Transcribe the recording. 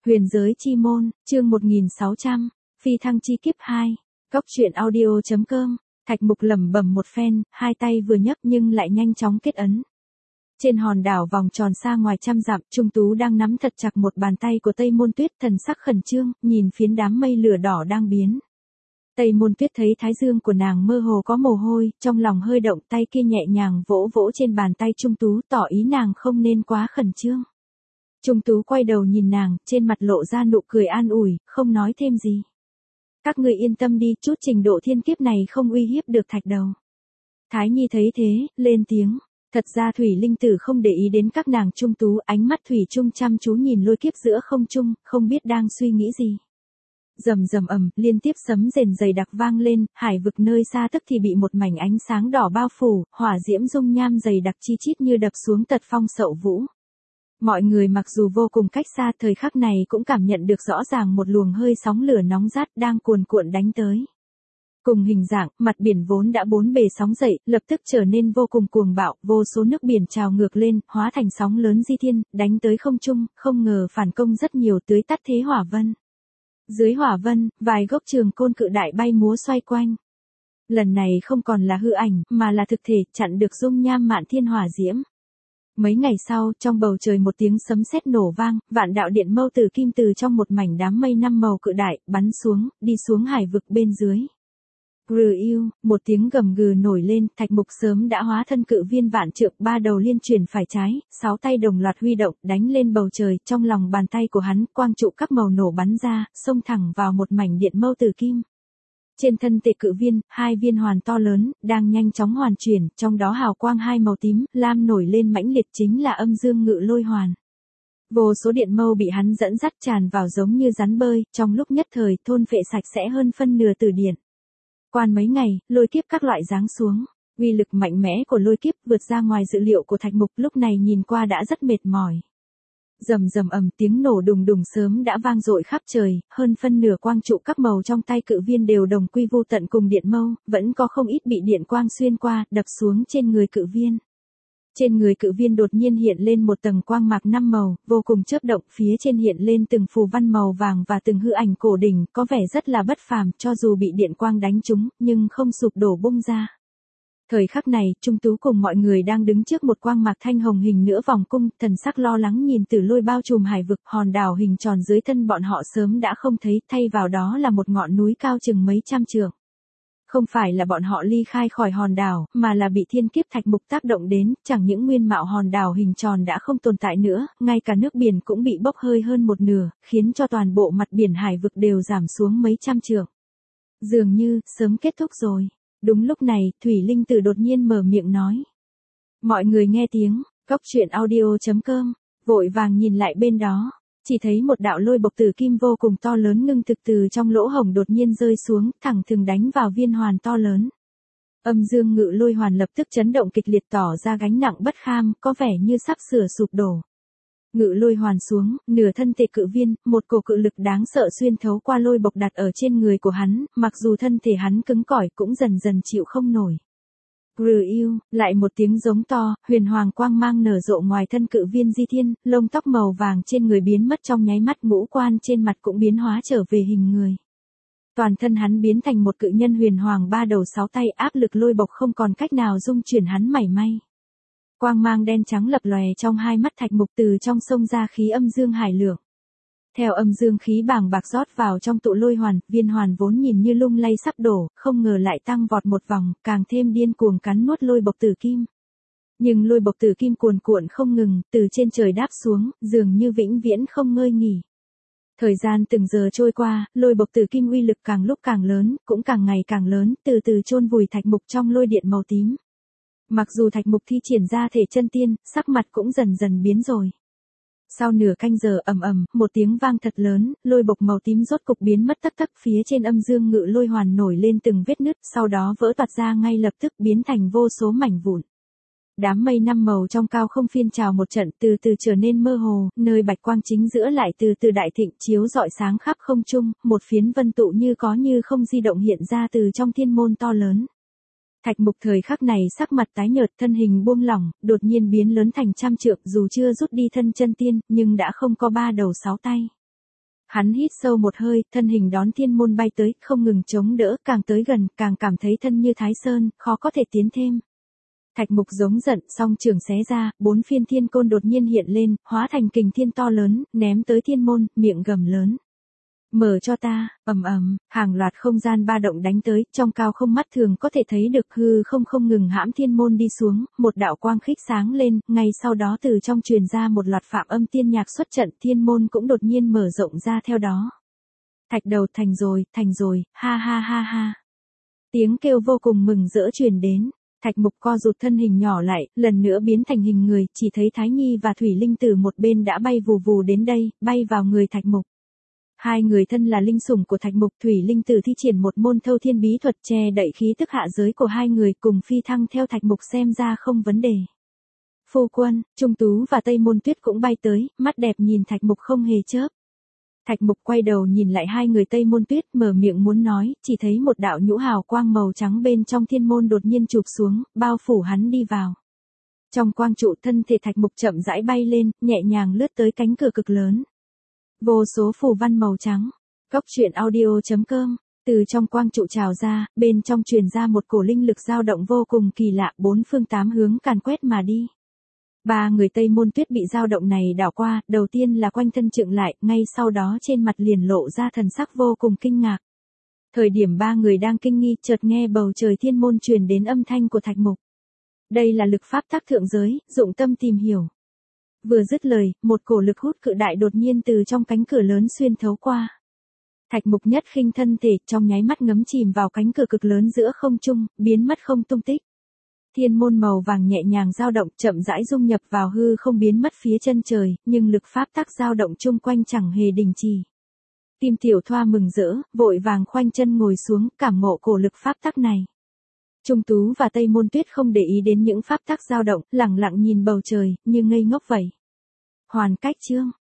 Huyền giới chi môn, chương 1600, phi thăng chi kiếp 2, Cốc truyện audio.com, Thạch Mục lẩm bẩm một phen, hai tay vừa nhấc nhưng lại nhanh chóng kết ấn. Trên hòn đảo vòng tròn xa ngoài trăm dặm, Trung Tú đang nắm thật chặt một bàn tay của Tây Môn Tuyết, thần sắc khẩn trương, nhìn phiến đám mây lửa đỏ đang biến. Tây Môn Tuyết thấy thái dương của nàng mơ hồ có mồ hôi, trong lòng hơi động, tay kia nhẹ nhàng vỗ vỗ trên bàn tay Trung Tú, tỏ ý nàng không nên quá khẩn trương. Trung Tú quay đầu nhìn nàng, trên mặt lộ ra nụ cười an ủi, không nói thêm gì. Các người yên tâm đi, chút trình độ thiên kiếp này không uy hiếp được Thạch Đầu. Thái Nhi thấy thế, lên tiếng. Thật ra Thủy Linh Tử không để ý đến các nàng Trung Tú, ánh mắt Thủy Trung chăm chú nhìn lôi kiếp giữa không trung, không biết đang suy nghĩ gì. Rầm rầm ầm, liên tiếp sấm rền dày đặc vang lên, hải vực nơi xa tức thì bị một mảnh ánh sáng đỏ bao phủ, hỏa diễm dung nham dày đặc chi chít như đập xuống tật phong sậu vũ. Mọi người mặc dù vô cùng cách xa, thời khắc này cũng cảm nhận được rõ ràng một luồng hơi sóng lửa nóng rát đang cuồn cuộn đánh tới. Cùng hình dạng, mặt biển vốn đã bốn bề sóng dậy, lập tức trở nên vô cùng cuồng bạo, vô số nước biển trào ngược lên, hóa thành sóng lớn di thiên, đánh tới không trung, không ngờ phản công rất nhiều, tưới tắt thế hỏa vân. Dưới hỏa vân, vài gốc trường côn cự đại bay múa xoay quanh. Lần này không còn là hư ảnh, mà là thực thể, chặn được dung nham mạn thiên hỏa diễm. Mấy ngày sau, trong bầu trời một tiếng sấm sét nổ vang, vạn đạo điện mâu tử kim từ trong một mảnh đám mây năm màu cự đại, bắn xuống, đi xuống hải vực bên dưới. Rừ yêu, một tiếng gầm gừ nổi lên, Thạch Mục sớm đã hóa thân cự viên vạn trượng, ba đầu liên chuyển phải trái, sáu tay đồng loạt huy động, đánh lên bầu trời, trong lòng bàn tay của hắn, quang trụ các màu nổ bắn ra, xông thẳng vào một mảnh điện mâu tử kim. Trên thân thể cự viên, hai viên hoàn to lớn, đang nhanh chóng hoàn chuyển, trong đó hào quang hai màu tím, lam nổi lên mãnh liệt chính là âm dương ngự lôi hoàn. Vô số điện mâu bị hắn dẫn dắt tràn vào giống như rắn bơi, trong lúc nhất thời thôn phệ sạch sẽ hơn phân nửa từ điện. Quan mấy ngày, lôi kiếp các loại giáng xuống, uy lực mạnh mẽ của lôi kiếp vượt ra ngoài dự liệu của Thạch Mục, lúc này nhìn qua đã rất mệt mỏi. Rầm rầm ầm, tiếng nổ đùng đùng sớm đã vang dội khắp trời, hơn phân nửa quang trụ các màu trong tay cự viên đều đồng quy vu tận cùng điện mâu, vẫn có không ít bị điện quang xuyên qua, đập xuống trên người cự viên. Trên người cự viên đột nhiên hiện lên một tầng quang mạc năm màu, vô cùng chớp động, phía trên hiện lên từng phù văn màu vàng và từng hư ảnh cổ đỉnh, có vẻ rất là bất phàm, cho dù bị điện quang đánh trúng, nhưng không sụp đổ bung ra. Thời khắc này, Trung Tú cùng mọi người đang đứng trước một quang mạc thanh hồng hình nửa vòng cung, thần sắc lo lắng nhìn Tử Lôi bao trùm hải vực, hòn đảo hình tròn dưới thân bọn họ sớm đã không thấy, thay vào đó là một ngọn núi cao chừng mấy trăm trượng. Không phải là bọn họ ly khai khỏi hòn đảo, mà là bị thiên kiếp Thạch Mục tác động đến, chẳng những nguyên mạo hòn đảo hình tròn đã không tồn tại nữa, ngay cả nước biển cũng bị bốc hơi hơn một nửa, khiến cho toàn bộ mặt biển hải vực đều giảm xuống mấy trăm trượng. Dường như, sớm kết thúc rồi. Đúng lúc này, Thủy Linh Tử đột nhiên mở miệng nói. Mọi người nghe tiếng, Cốc truyện audio.com, vội vàng nhìn lại bên đó. Chỉ thấy một đạo lôi bộc tử kim vô cùng to lớn ngưng thực từ trong lỗ hổng đột nhiên rơi xuống, thẳng thừng đánh vào viên hoàn to lớn. Âm dương ngự lôi hoàn lập tức chấn động kịch liệt, tỏ ra gánh nặng bất kham, có vẻ như sắp sửa sụp đổ. Ngự lôi hoàn xuống, nửa thân thể cự viên, một cổ cự lực đáng sợ xuyên thấu qua lôi bộc đặt ở trên người của hắn, mặc dù thân thể hắn cứng cỏi cũng dần dần chịu không nổi. Rừ yêu, lại một tiếng giống to, huyền hoàng quang mang nở rộ ngoài thân cự viên di thiên, lông tóc màu vàng trên người biến mất trong nháy mắt, ngũ quan trên mặt cũng biến hóa trở về hình người. Toàn thân hắn biến thành một cự nhân huyền hoàng ba đầu sáu tay, áp lực lôi bộc không còn cách nào dung chuyển hắn mảy may. Quang mang đen trắng lập lòe trong hai mắt Thạch Mục, từ trong sông ra khí âm dương hải lượng. Theo âm dương khí bàng bạc rót vào trong tụ lôi hoàn, viên hoàn vốn nhìn như lung lay sắp đổ, không ngờ lại tăng vọt một vòng, càng thêm điên cuồng cắn nuốt lôi bộc tử kim. Nhưng lôi bộc tử kim cuồn cuộn không ngừng, từ trên trời đáp xuống, dường như vĩnh viễn không ngơi nghỉ. Thời gian từng giờ trôi qua, lôi bộc tử kim uy lực càng lúc càng lớn, cũng càng ngày càng lớn, từ từ chôn vùi Thạch Mục trong lôi điện màu tím. Mặc dù Thạch Mục thi triển ra thể chân tiên, sắc mặt cũng dần dần biến rồi. Sau nửa canh giờ ầm ầm, một tiếng vang thật lớn, lôi bộc màu tím rốt cục biến mất tắc tắc, phía trên âm dương ngự lôi hoàn nổi lên từng vết nứt, sau đó vỡ toạc ra ngay lập tức, biến thành vô số mảnh vụn. Đám mây năm màu trong cao không phiên trào một trận, từ từ trở nên mơ hồ, nơi bạch quang chính giữa lại từ từ đại thịnh, chiếu rọi sáng khắp không trung, một phiến vân tụ như có như không di động hiện ra từ trong thiên môn to lớn. Thạch Mục thời khắc này sắc mặt tái nhợt, thân hình buông lỏng, đột nhiên biến lớn thành trăm trượng, dù chưa rút đi thân chân tiên, nhưng đã không có ba đầu sáu tay. Hắn hít sâu một hơi, thân hình đón thiên môn bay tới, không ngừng chống đỡ, càng tới gần, càng cảm thấy thân như Thái Sơn, khó có thể tiến thêm. Thạch Mục giống giận, song trường xé ra, 4 phiên thiên côn đột nhiên hiện lên, hóa thành kình thiên to lớn, ném tới thiên môn, miệng gầm lớn. Mở cho ta, ầm ầm, hàng loạt không gian ba động đánh tới, trong cao không mắt thường có thể thấy được hư không ngừng hãm thiên môn đi xuống, một đạo quang khích sáng lên, ngay sau đó từ trong truyền ra một loạt phạm âm tiên nhạc xuất trận, thiên môn cũng đột nhiên mở rộng ra theo đó. Thạch đầu thành rồi, ha ha ha ha. Tiếng kêu vô cùng mừng rỡ truyền đến. Thạch Mục co rụt thân hình nhỏ lại, lần nữa biến thành hình người, chỉ thấy Thái Nhi và Thủy Linh từ một bên đã bay vù vù đến đây, bay vào người Thạch Mục. Hai người thân là linh sủng của Thạch Mục, Thủy Linh Tử thi triển một môn thâu thiên bí thuật che đậy khí tức hạ giới của hai người, cùng phi thăng theo Thạch Mục xem ra không vấn đề. Phu quân, Trung Tú và Tây Môn Tuyết cũng bay tới, mắt đẹp nhìn Thạch Mục không hề chớp. Thạch Mục quay đầu nhìn lại hai người Tây Môn Tuyết, mở miệng muốn nói, chỉ thấy một đạo nhũ hào quang màu trắng bên trong thiên môn đột nhiên chụp xuống, bao phủ hắn đi vào. Trong quang trụ, thân thể Thạch Mục chậm rãi bay lên, nhẹ nhàng lướt tới cánh cửa cực lớn. Vô số phù văn màu trắng. Cốc truyện audio.com. Từ trong quang trụ trào ra, bên trong truyền ra một cổ linh lực dao động vô cùng kỳ lạ, 4 phương 8 hướng càn quét mà đi. Ba người Tây Môn Tuyết bị dao động này đảo qua, đầu tiên là quanh thân trượng lại, ngay sau đó trên mặt liền lộ ra thần sắc vô cùng kinh ngạc. Thời điểm ba người đang kinh nghi, chợt nghe bầu trời thiên môn truyền đến âm thanh của Thạch Mục. Đây là lực pháp tắc thượng giới, dụng tâm tìm hiểu. Vừa dứt lời, một cổ lực hút cự đại đột nhiên từ trong cánh cửa lớn xuyên thấu qua. Thạch Mục nhất khinh thân thể, trong nháy mắt ngấm chìm vào cánh cửa cực lớn giữa không trung, biến mất không tung tích. Thiên môn màu vàng nhẹ nhàng dao động, chậm rãi dung nhập vào hư không biến mất phía chân trời, nhưng lực pháp tắc dao động chung quanh chẳng hề đình chỉ. Tim Tiểu Thoa mừng rỡ, vội vàng khoanh chân ngồi xuống, cảm ngộ cổ lực pháp tắc này. Trung Tú và Tây Môn Tuyết không để ý đến những pháp tắc dao động, lặng lặng nhìn bầu trời, như ngây ngốc vậy. Hoàn cách chương